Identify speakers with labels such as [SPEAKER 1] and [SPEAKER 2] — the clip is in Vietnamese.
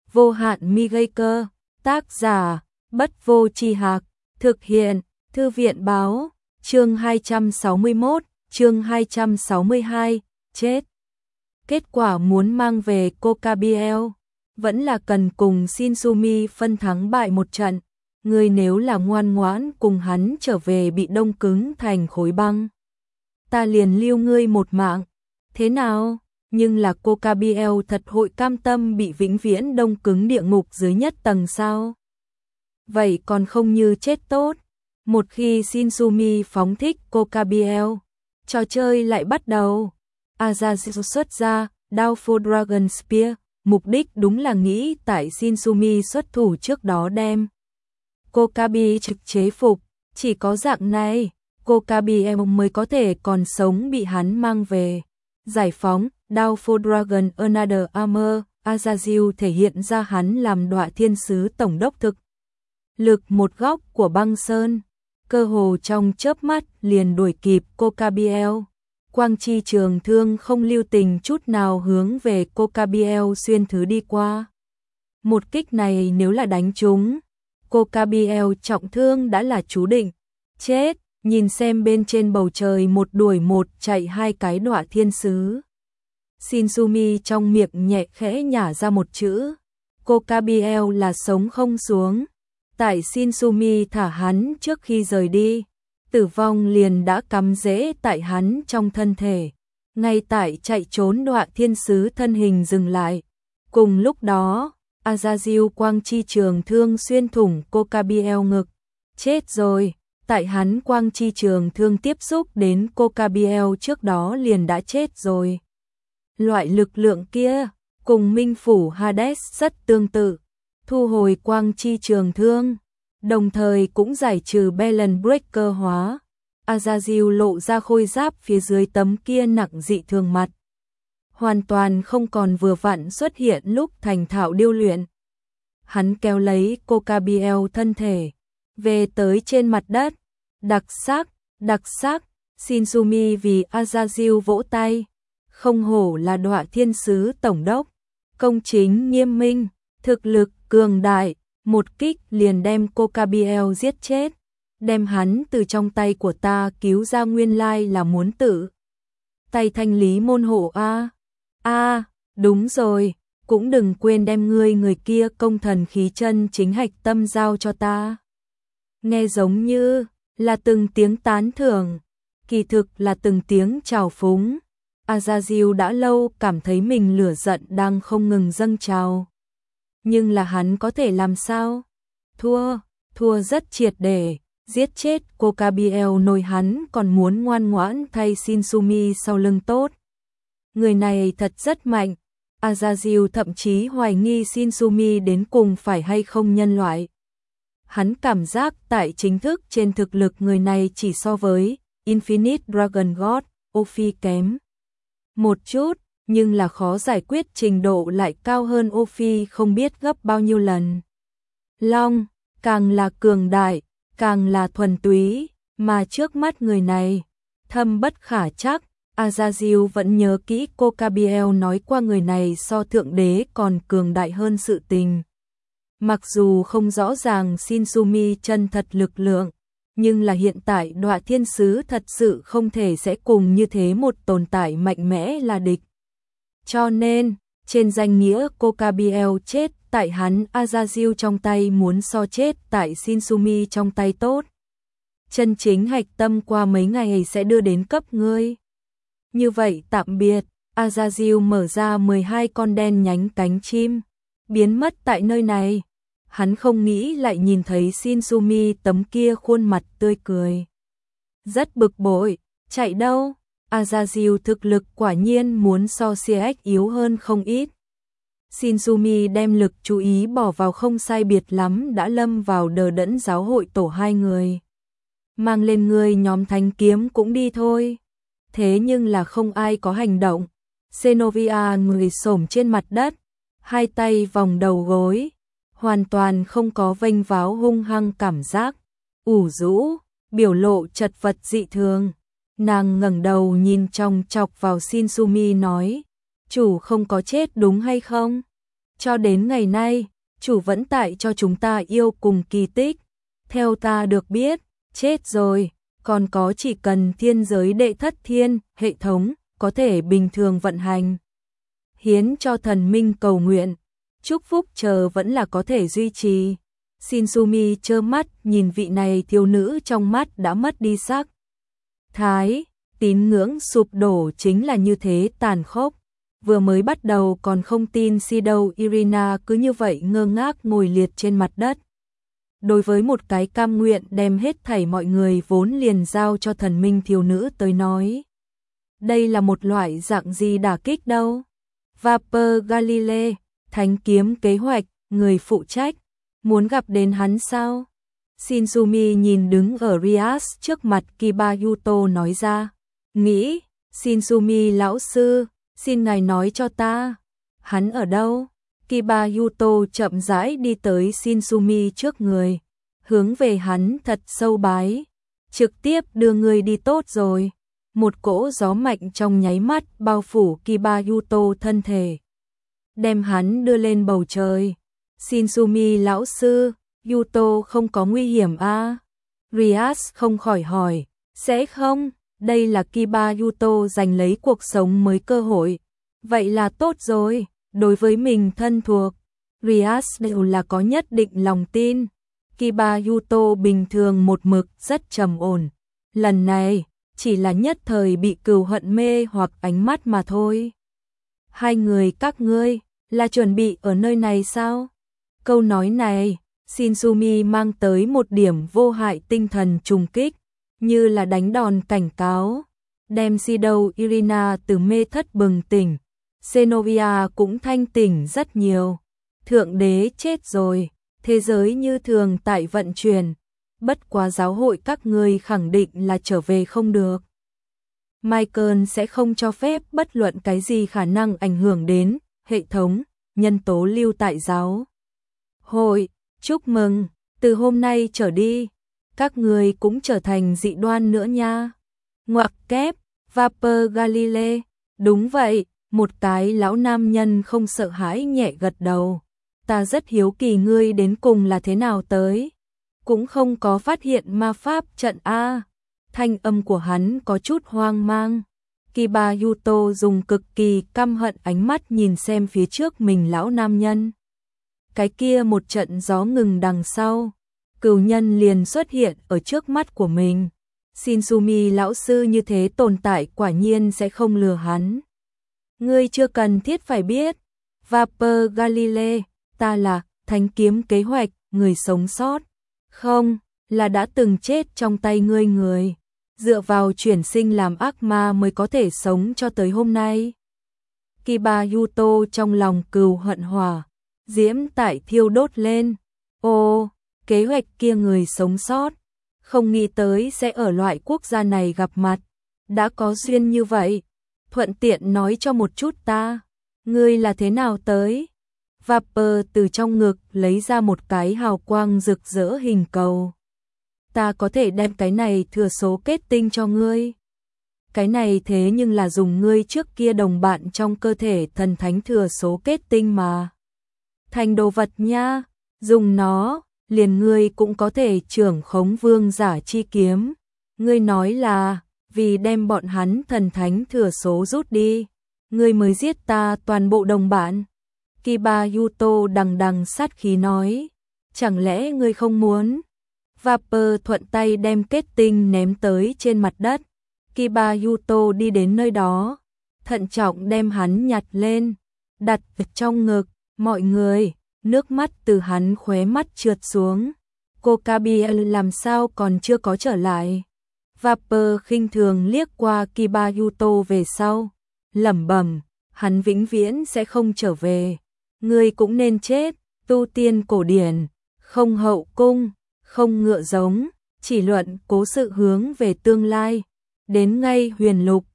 [SPEAKER 1] vô hạn mi gây cơ, tác giả, Bất Vô Tri Hạc, thực hiện, Thư viện Báo, chương 261, chương 262, chết. Kết quả muốn mang về Kokabiel, vẫn là cần cùng Shinsumi phân thắng bại một trận, ngươi nếu là ngoan ngoãn cùng hắn trở về bị đông cứng thành khối băng, ta liền lưu ngươi một mạng, thế nào? Nhưng là Kokabiel thật hội cam tâm bị vĩnh viễn đông cứng địa ngục dưới nhất tầng sao? Vậy còn không như chết tốt. Một khi Shinsumi phóng thích Kokabiel, trò chơi lại bắt đầu. Azazel xuất ra Doubtful Dragon Spear, mục đích đúng là nghĩ tại Shinsumi xuất thủ trước đó đem Kokabi trực chế phục, chỉ có dạng này, Kokabiel mới có thể còn sống bị hắn mang về. Giải phóng Doubtful Dragon Another Armor, Azazel thể hiện ra hắn làm Đọa Thiên Sứ tổng đốc thực lực một góc của băng sơn, cơ hồ trong chớp mắt liền đuổi kịp Kokabiel. Quang chi trường thương không lưu tình chút nào hướng về Kokabiel xuyên thứ đi qua. Một kích này nếu là đánh trúng, Kokabiel trọng thương đã là chú định chết. Nhìn xem bên trên bầu trời một đuổi một chạy hai cái Đọa Thiên Sứ, Shinsumi trong miệng nhẹ khẽ nhả ra một chữ, Kokabiel là sống không xuống. Tại Shinsumi thả hắn trước khi rời đi, tử vong liền đã cắm rễ tại hắn trong thân thể. Ngay tại chạy trốn Đọa Thiên Sứ thân hình dừng lại. Cùng lúc đó, Azazel quang chi trường thương xuyên thủng Kokabiel ngực. Chết rồi, tại hắn quang chi trường thương tiếp xúc đến Kokabiel trước đó liền đã chết rồi. Loại lực lượng kia, cùng Minh Phủ Hades rất tương tự. Thu hồi quang chi trường thương, đồng thời cũng giải trừ Balance Breaker hóa. Azazel lộ ra khôi giáp phía dưới tấm kia nặng dị thường mặt. Hoàn toàn không còn vừa vặn xuất hiện lúc thành thạo điêu luyện. Hắn kéo lấy Kokabiel thân thể, về tới trên mặt đất. Đặc sắc, Shinsumi vì Azazel vỗ tay. Không hổ là Đọa Thiên Sứ tổng đốc, công chính nghiêm minh, thực lực cường đại, một kích liền đem Kokabiel giết chết, đem hắn từ trong tay của ta cứu ra, nguyên lai là muốn tự tay thanh lý môn hộ a. Đúng rồi, cũng đừng quên đem người kia công thần khí chân chính hạch tâm giao cho ta. Nghe giống như là từng tiếng tán thưởng, kỳ thực là từng tiếng trào phúng. Azazel đã lâu cảm thấy mình lửa giận đang không ngừng dâng trào. Nhưng là hắn có thể làm sao? Thua rất triệt để, giết chết Kokabiel nồi hắn còn muốn ngoan ngoãn thay Shinsumi sau lưng tốt. Người này thật rất mạnh. Azazel thậm chí hoài nghi Shinsumi đến cùng phải hay không nhân loại. Hắn cảm giác tại chính thức trên thực lực người này chỉ so với Infinite Dragon God, Ophi kém một chút, nhưng là khó giải quyết trình độ lại cao hơn Ophi không biết gấp bao nhiêu lần. Long, càng là cường đại, càng là thuần túy, mà trước mắt người này, thâm bất khả chắc. Azazel vẫn nhớ kỹ Kokabiel nói qua người này so thượng đế còn cường đại hơn sự tình. Mặc dù không rõ ràng Shinsumi chân thật lực lượng, nhưng là hiện tại Đọa Thiên Sứ thật sự không thể sẽ cùng như thế một tồn tại mạnh mẽ là địch. Cho nên, trên danh nghĩa Kokabiel chết tại hắn Azazel trong tay muốn so chết tại Shinsumi trong tay tốt. Chân chính hạch tâm qua mấy ngày sẽ đưa đến cấp ngươi. Như vậy tạm biệt, Azazel mở ra 12 con đen nhánh cánh chim, biến mất tại nơi này. Hắn không nghĩ lại nhìn thấy Shinsumi tấm kia khuôn mặt tươi cười. Rất bực bội, chạy đâu? Azazel thực lực quả nhiên muốn so CX yếu hơn không ít. Shinsumi đem lực chú ý bỏ vào không sai biệt lắm đã lâm vào đờ đẫn giáo hội tổ hai người. Mang lên người nhóm thánh kiếm cũng đi thôi. Thế nhưng là không ai có hành động. Xenovia người xổm trên mặt đất, hai tay vòng đầu gối, hoàn toàn không có vênh váo hung hăng cảm giác, ủ rũ, biểu lộ chật vật dị thường. Nàng ngẩng đầu nhìn chòng chọc vào Shinsumi nói, chủ không có chết đúng hay không? Cho đến ngày nay, chủ vẫn tại cho chúng ta yêu cùng kỳ tích. Theo ta được biết, chết rồi, còn có chỉ cần thiên giới đệ thất thiên, hệ thống, có thể bình thường vận hành. Hiến cho thần minh cầu nguyện, chúc phúc chờ vẫn là có thể duy trì. Shinsumi trơ mắt nhìn vị này thiếu nữ trong mắt đã mất đi sắc thái, tín ngưỡng sụp đổ chính là như thế tàn khốc. Vừa mới bắt đầu còn không tin si đâu, Irina cứ như vậy ngơ ngác ngồi liệt trên mặt đất. Đối với một cái cam nguyện đem hết thảy mọi người vốn liền giao cho thần minh thiếu nữ tới nói, đây là một loại dạng gì đả kích đâu. Vapor Galile, thánh kiếm kế hoạch, người phụ trách, muốn gặp đến hắn sao? Shinsumi nhìn đứng ở Rias trước mặt Kiba Yuto nói ra. Nghĩ, Shinsumi lão sư, xin ngài nói cho ta, hắn ở đâu? Kiba Yuto chậm rãi đi tới Shinsumi trước người, hướng về hắn thật sâu bái, trực tiếp đưa người đi tốt rồi. Một cỗ gió mạnh trong nháy mắt bao phủ Kiba Yuto thân thể, đem hắn đưa lên bầu trời. Shinsumi lão sư, Yuto không có nguy hiểm à? Rias không khỏi hỏi, sẽ không? Đây là Kiba Yuto giành lấy cuộc sống mới cơ hội. Vậy là tốt rồi, đối với mình thân thuộc, Rias đều là có nhất định lòng tin. Kiba Yuto bình thường một mực rất trầm ổn. Lần này, chỉ là nhất thời bị cừu hận mê hoặc ánh mắt mà thôi. Hai người các ngươi, là chuẩn bị ở nơi này sao? Câu nói này, Shinsumi mang tới một điểm vô hại tinh thần trùng kích, như là đánh đòn cảnh cáo, đem Shido Irina từ mê thất bừng tỉnh. Xenovia cũng thanh tỉnh rất nhiều. Thượng đế chết rồi, thế giới như thường tại vận chuyển, bất quá giáo hội các ngươi khẳng định là trở về không được. Michael sẽ không cho phép bất luận cái gì khả năng ảnh hưởng đến hệ thống, nhân tố lưu tại giáo hội. Chúc mừng, từ hôm nay trở đi, các người cũng trở thành dị đoan nữa nha. Ngoặc kép, Vapor Galile, đúng vậy, một cái lão nam nhân không sợ hãi nhẹ gật đầu. Ta rất hiếu kỳ ngươi đến cùng là thế nào tới. Cũng không có phát hiện ma pháp trận A. Thanh âm của hắn có chút hoang mang. Kiba Yuto dùng cực kỳ căm hận ánh mắt nhìn xem phía trước mình lão nam nhân. Cái kia một trận gió ngừng đằng sau, cừu nhân liền xuất hiện ở trước mắt của mình. Shinsumi lão sư như thế tồn tại quả nhiên sẽ không lừa hắn. Ngươi chưa cần thiết phải biết. Vapor Galile, ta là thánh kiếm kế hoạch, người sống sót. Không, là đã từng chết trong tay ngươi người. Dựa vào chuyển sinh làm ác ma mới có thể sống cho tới hôm nay. Kiba Yuto trong lòng cừu hận hỏa diễm tại thiêu đốt lên. Ô, kế hoạch kia người sống sót, không nghĩ tới sẽ ở loại quốc gia này gặp mặt. Đã có duyên như vậy, thuận tiện nói cho một chút ta, ngươi là thế nào tới? Vapor từ trong ngực lấy ra một cái hào quang rực rỡ hình cầu. Ta có thể đem cái này thừa số kết tinh cho ngươi. Cái này thế nhưng là dùng ngươi trước kia đồng bạn trong cơ thể thần thánh thừa số kết tinh mà. Thành đồ vật nha, dùng nó, liền ngươi cũng có thể trưởng khống vương giả chi kiếm. Ngươi nói là, vì đem bọn hắn thần thánh thừa số rút đi, ngươi mới giết ta toàn bộ đồng bạn. Kiba Yuto đằng đằng sát khí nói, chẳng lẽ ngươi không muốn? Vapor thuận tay đem kết tinh ném tới trên mặt đất. Kiba Yuto đi đến nơi đó, thận trọng đem hắn nhặt lên, đặt trong ngực. Mọi người, nước mắt từ hắn khóe mắt trượt xuống. Cô Kabiel làm sao còn chưa có trở lại? Vapor khinh thường liếc qua Kiba Yuto về sau, lẩm bẩm, hắn vĩnh viễn sẽ không trở về. Ngươi cũng nên chết, tu tiên cổ điển, không hậu cung, không ngựa giống, chỉ luận cố sự hướng về tương lai. Đến ngay huyền lục,